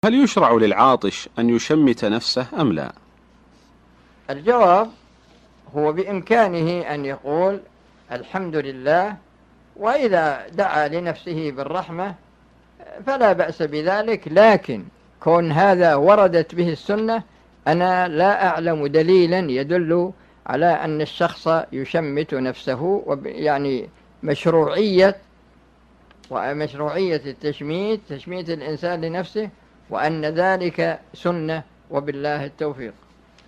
هل يشرع للعاطش أن يشمت نفسه أم لا؟ الجواب هو بإمكانه أن يقول الحمد لله، وإذا دعا لنفسه بالرحمة فلا بأس بذلك، لكن كون هذا وردت به السنة أنا لا أعلم دليلا يدل على أن الشخص يشمت نفسه، يعني مشروعية التشميت الإنسان لنفسه، وأن ذلك سنة، وبالله التوفيق.